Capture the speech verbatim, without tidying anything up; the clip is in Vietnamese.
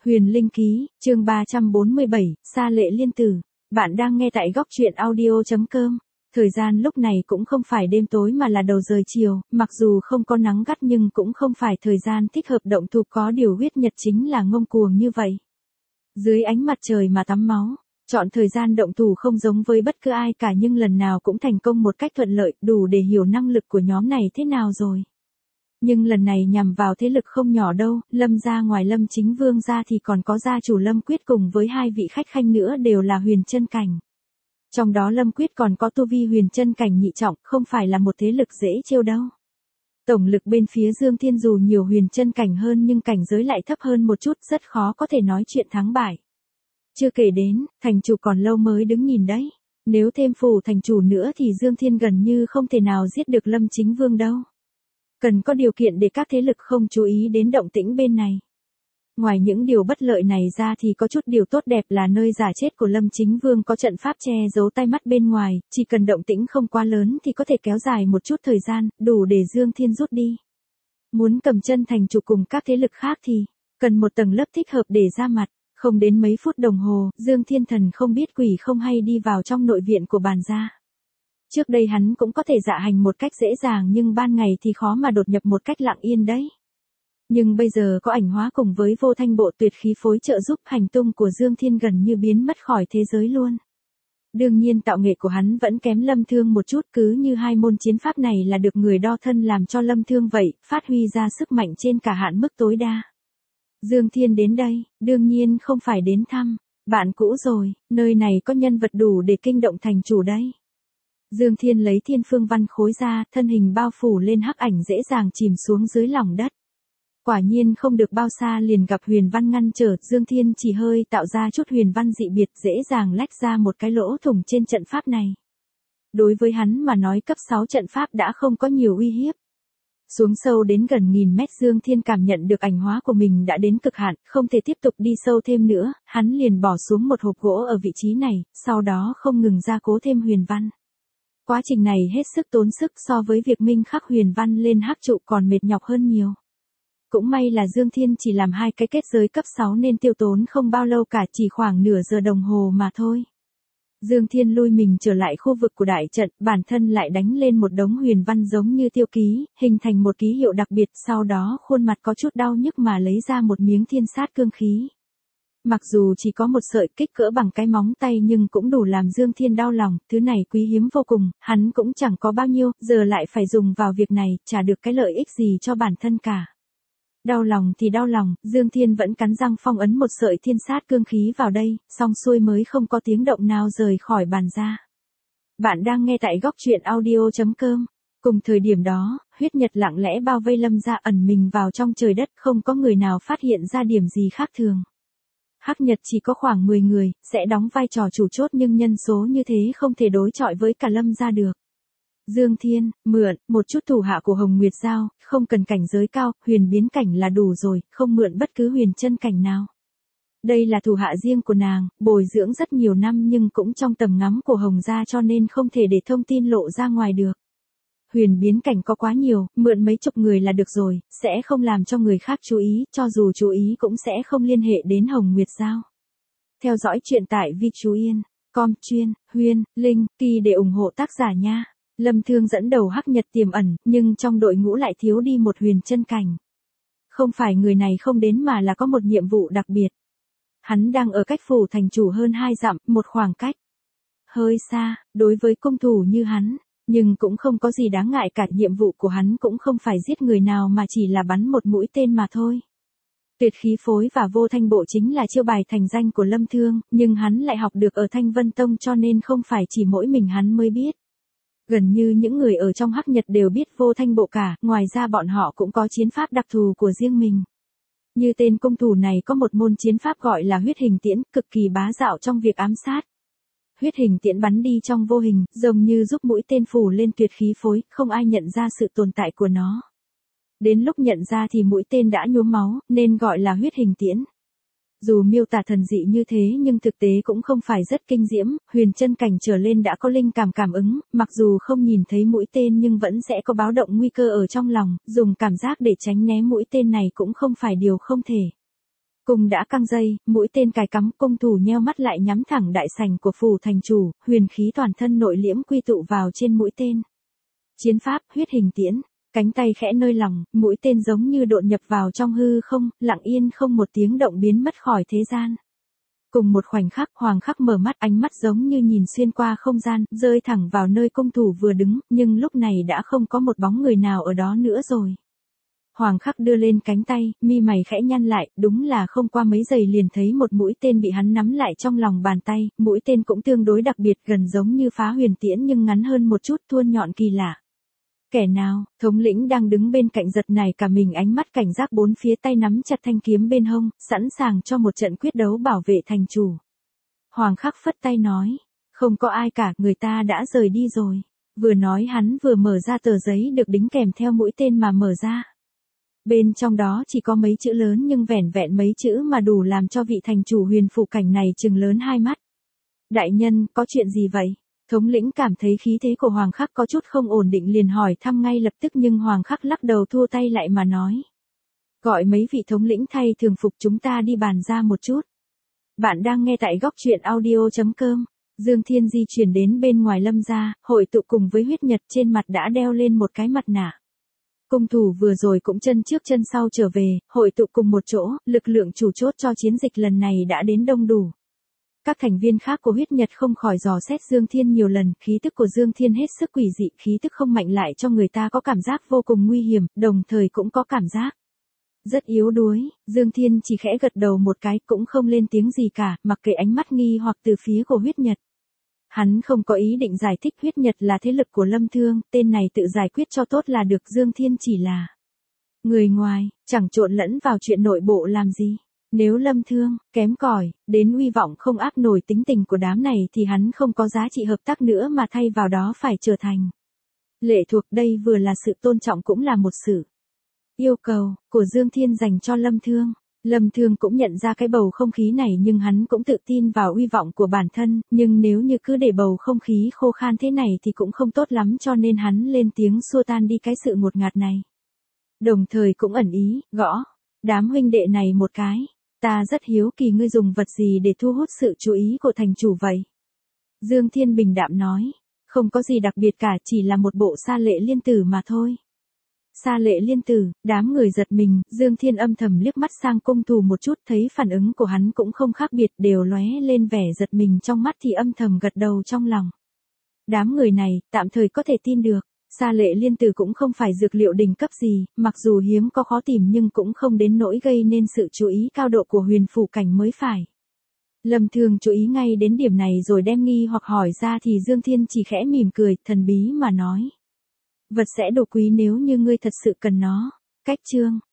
Huyền Linh Ký, chương ba trăm bốn mươi bảy, Sa Lệ Liên Tử. Bạn đang nghe tại góc truyện audio.com. Thời gian lúc này cũng không phải đêm tối mà là đầu giờ chiều, mặc dù không có nắng gắt nhưng cũng không phải thời gian thích hợp động thủ, có điều huyết nhật chính là ngông cuồng như vậy. Dưới ánh mặt trời mà tắm máu, chọn thời gian động thủ không giống với bất cứ ai cả nhưng lần nào cũng thành công một cách thuận lợi, đủ để hiểu năng lực của nhóm này thế nào rồi. Nhưng lần này nhằm vào thế lực không nhỏ đâu, Lâm gia ngoài Lâm Chính Vương gia thì còn có gia chủ Lâm Quyết cùng với hai vị khách khanh nữa đều là huyền chân cảnh. Trong đó Lâm Quyết còn có tu vi huyền chân cảnh nhị trọng, không phải là một thế lực dễ trêu đâu. Tổng lực bên phía Dương Thiên dù nhiều huyền chân cảnh hơn nhưng cảnh giới lại thấp hơn một chút, rất khó có thể nói chuyện thắng bại. Chưa kể đến, thành chủ còn lâu mới đứng nhìn đấy. Nếu thêm phủ thành chủ nữa thì Dương Thiên gần như không thể nào giết được Lâm Chính Vương đâu. Cần có điều kiện để các thế lực không chú ý đến động tĩnh bên này. Ngoài những điều bất lợi này ra thì có chút điều tốt đẹp là nơi giả chết của Lâm Chính Vương có trận pháp che giấu tai mắt bên ngoài, chỉ cần động tĩnh không quá lớn thì có thể kéo dài một chút thời gian, đủ để Dương Thiên rút đi. Muốn cầm chân thành chủ cùng các thế lực khác thì cần một tầng lớp thích hợp để ra mặt. Không đến mấy phút đồng hồ, Dương Thiên Thần không biết quỷ không hay đi vào trong nội viện của bàn gia. Trước đây hắn cũng có thể dạ hành một cách dễ dàng nhưng ban ngày thì khó mà đột nhập một cách lặng yên đấy. Nhưng bây giờ có ảnh hóa cùng với vô thanh bộ tuyệt khí phối trợ giúp, hành tung của Dương Thiên gần như biến mất khỏi thế giới luôn. Đương nhiên tạo nghệ của hắn vẫn kém Lâm Thương một chút, cứ như hai môn chiến pháp này là được người đo thân làm cho Lâm Thương vậy, phát huy ra sức mạnh trên cả hạn mức tối đa. Dương Thiên đến đây, đương nhiên không phải đến thăm bạn cũ rồi, nơi này có nhân vật đủ để kinh động thành chủ đấy. Dương Thiên lấy Thiên Phương Văn khối ra, thân hình bao phủ lên hắc ảnh dễ dàng chìm xuống dưới lòng đất. Quả nhiên không được bao xa liền gặp huyền văn ngăn trở, Dương Thiên chỉ hơi tạo ra chút huyền văn dị biệt dễ dàng lách ra một cái lỗ thủng trên trận pháp này. Đối với hắn mà nói cấp sáu trận pháp đã không có nhiều uy hiếp. Xuống sâu đến gần nghìn mét, Dương Thiên cảm nhận được ảnh hóa của mình đã đến cực hạn, không thể tiếp tục đi sâu thêm nữa, hắn liền bỏ xuống một hộp gỗ ở vị trí này, sau đó không ngừng gia cố thêm huyền văn. Quá trình này hết sức tốn sức, so với việc minh khắc huyền văn lên hắc trụ còn mệt nhọc hơn nhiều. Cũng may là Dương Thiên chỉ làm hai cái kết giới cấp sáu nên tiêu tốn không bao lâu cả, chỉ khoảng nửa giờ đồng hồ mà thôi. Dương Thiên lui mình trở lại khu vực của đại trận, bản thân lại đánh lên một đống huyền văn giống như tiêu ký, hình thành một ký hiệu đặc biệt, sau đó khuôn mặt có chút đau nhức mà lấy ra một miếng thiên sát cương khí. Mặc dù chỉ có một sợi kích cỡ bằng cái móng tay nhưng cũng đủ làm Dương Thiên đau lòng, thứ này quý hiếm vô cùng, hắn cũng chẳng có bao nhiêu, giờ lại phải dùng vào việc này, chả được cái lợi ích gì cho bản thân cả. Đau lòng thì đau lòng, Dương Thiên vẫn cắn răng phong ấn một sợi thiên sát cương khí vào đây, xong xuôi mới không có tiếng động nào rời khỏi bàn ra. Bạn đang nghe tại góc truyện audio.com. Cùng thời điểm đó, huyết nhật lặng lẽ bao vây Lâm gia, ẩn mình vào trong trời đất, không có người nào phát hiện ra điểm gì khác thường. Hắc Nhật chỉ có khoảng mười người, sẽ đóng vai trò chủ chốt nhưng nhân số như thế không thể đối chọi với cả Lâm gia được. Dương Thiên, mượn, một chút thủ hạ của Hồng Nguyệt Giao, không cần cảnh giới cao, huyền biến cảnh là đủ rồi, không mượn bất cứ huyền chân cảnh nào. Đây là thủ hạ riêng của nàng, bồi dưỡng rất nhiều năm nhưng cũng trong tầm ngắm của Hồng gia cho nên không thể để thông tin lộ ra ngoài được. Huyền biến cảnh có quá nhiều, mượn mấy chục người là được rồi, sẽ không làm cho người khác chú ý, cho dù chú ý cũng sẽ không liên hệ đến Hồng Nguyệt Giao. Theo dõi chuyện tại vi chú yên, com chuyên, Huyên, Linh, Kỳ để ủng hộ tác giả nha. Lâm Thương dẫn đầu Hắc Nhật tiềm ẩn, nhưng trong đội ngũ lại thiếu đi một huyền chân cảnh. Không phải người này không đến mà là có một nhiệm vụ đặc biệt. Hắn đang ở cách phủ thành chủ hơn hai dặm, một khoảng cách hơi xa, đối với cung thủ như hắn, nhưng cũng không có gì đáng ngại cả, nhiệm vụ của hắn cũng không phải giết người nào mà chỉ là bắn một mũi tên mà thôi. Tuyệt khí phối và vô thanh bộ chính là chiêu bài thành danh của Lâm Thương, nhưng hắn lại học được ở Thanh Vân Tông cho nên không phải chỉ mỗi mình hắn mới biết. Gần như những người ở trong Hắc Nhật đều biết vô thanh bộ cả, ngoài ra bọn họ cũng có chiến pháp đặc thù của riêng mình. Như tên cung thủ này có một môn chiến pháp gọi là huyết hình tiễn, cực kỳ bá đạo trong việc ám sát. Huyết hình tiễn bắn đi trong vô hình, giống như giúp mũi tên phủ lên tuyệt khí phối, không ai nhận ra sự tồn tại của nó. Đến lúc nhận ra thì mũi tên đã nhuốm máu, nên gọi là huyết hình tiễn. Dù miêu tả thần dị như thế nhưng thực tế cũng không phải rất kinh diễm, huyền chân cảnh trở lên đã có linh cảm cảm ứng, mặc dù không nhìn thấy mũi tên nhưng vẫn sẽ có báo động nguy cơ ở trong lòng, dùng cảm giác để tránh né mũi tên này cũng không phải điều không thể. Cung đã căng dây, mũi tên cài cắm, cung thủ nheo mắt lại nhắm thẳng đại sảnh của phủ thành chủ, huyền khí toàn thân nội liễm quy tụ vào trên mũi tên. Chiến pháp, huyết hình tiễn, cánh tay khẽ nơi lòng, mũi tên giống như độn nhập vào trong hư không, lặng yên không một tiếng động biến mất khỏi thế gian. Cùng một khoảnh khắc, Hoàng Khắc mở mắt, ánh mắt giống như nhìn xuyên qua không gian, rơi thẳng vào nơi cung thủ vừa đứng, nhưng lúc này đã không có một bóng người nào ở đó nữa rồi. Hoàng Khắc đưa lên cánh tay, mi mày khẽ nhăn lại, đúng là không qua mấy giây liền thấy một mũi tên bị hắn nắm lại trong lòng bàn tay, mũi tên cũng tương đối đặc biệt, gần giống như phá huyền tiễn nhưng ngắn hơn một chút, thuôn nhọn kỳ lạ. Kẻ nào? Thống lĩnh đang đứng bên cạnh giật nảy cả mình, ánh mắt cảnh giác bốn phía, tay nắm chặt thanh kiếm bên hông, sẵn sàng cho một trận quyết đấu bảo vệ thành chủ. Hoàng Khắc phất tay nói, không có ai cả, người ta đã rời đi rồi. Vừa nói hắn vừa mở ra tờ giấy được đính kèm theo mũi tên mà mở ra. Bên trong đó chỉ có mấy chữ lớn nhưng vẻn vẹn mấy chữ mà đủ làm cho vị thành chủ huyền phụ cảnh này trừng lớn hai mắt. Đại nhân, có chuyện gì vậy? Thống lĩnh cảm thấy khí thế của Hoàng Khắc có chút không ổn định liền hỏi thăm ngay lập tức, nhưng Hoàng Khắc lắc đầu thua tay lại mà nói. Gọi mấy vị thống lĩnh thay thường phục, chúng ta đi bàn ra một chút. Bạn đang nghe tại góc truyện audio chấm com. Dương Thiên di chuyển đến bên ngoài Lâm gia, hội tụ cùng với huyết nhật, trên mặt đã đeo lên một cái mặt nạ. Cung thủ vừa rồi cũng chân trước chân sau trở về, hội tụ cùng một chỗ, lực lượng chủ chốt cho chiến dịch lần này đã đến đông đủ. Các thành viên khác của huyết nhật không khỏi dò xét Dương Thiên nhiều lần, khí tức của Dương Thiên hết sức quỷ dị, khí tức không mạnh lại cho người ta có cảm giác vô cùng nguy hiểm, đồng thời cũng có cảm giác rất yếu đuối. Dương Thiên chỉ khẽ gật đầu một cái, cũng không lên tiếng gì cả, mặc kệ ánh mắt nghi hoặc từ phía của huyết nhật. Hắn không có ý định giải thích huyết nhật là thế lực của Lâm Thương, tên này tự giải quyết cho tốt là được, Dương Thiên chỉ là người ngoài, chẳng trộn lẫn vào chuyện nội bộ làm gì. Nếu Lâm Thương, kém cỏi, đến uy vọng không áp nổi tính tình của đám này thì hắn không có giá trị hợp tác nữa mà thay vào đó phải trở thành lệ thuộc, đây vừa là sự tôn trọng cũng là một sự yêu cầu của Dương Thiên dành cho Lâm Thương. Lâm Thương cũng nhận ra cái bầu không khí này nhưng hắn cũng tự tin vào uy vọng của bản thân, nhưng nếu như cứ để bầu không khí khô khan thế này thì cũng không tốt lắm, cho nên hắn lên tiếng xua tan đi cái sự ngột ngạt này. Đồng thời cũng ẩn ý, gõ đám huynh đệ này một cái. Ta rất hiếu kỳ ngươi dùng vật gì để thu hút sự chú ý của thành chủ vậy? Dương Thiên bình đạm nói, không có gì đặc biệt cả, chỉ là một bộ sa lệ liên tử mà thôi. Sa lệ liên tử, đám người giật mình, Dương Thiên âm thầm liếc mắt sang cung thủ một chút, thấy phản ứng của hắn cũng không khác biệt, đều lóe lên vẻ giật mình trong mắt thì âm thầm gật đầu trong lòng. Đám người này, tạm thời có thể tin được. Sa lệ liên tử cũng không phải dược liệu đỉnh cấp gì, mặc dù hiếm có khó tìm nhưng cũng không đến nỗi gây nên sự chú ý cao độ của huyền phủ cảnh mới phải. Lâm Thương chú ý ngay đến điểm này rồi đem nghi hoặc hỏi ra thì Dương Thiên chỉ khẽ mỉm cười, thần bí mà nói. Vật sẽ độ quý nếu như ngươi thật sự cần nó. Cách chương.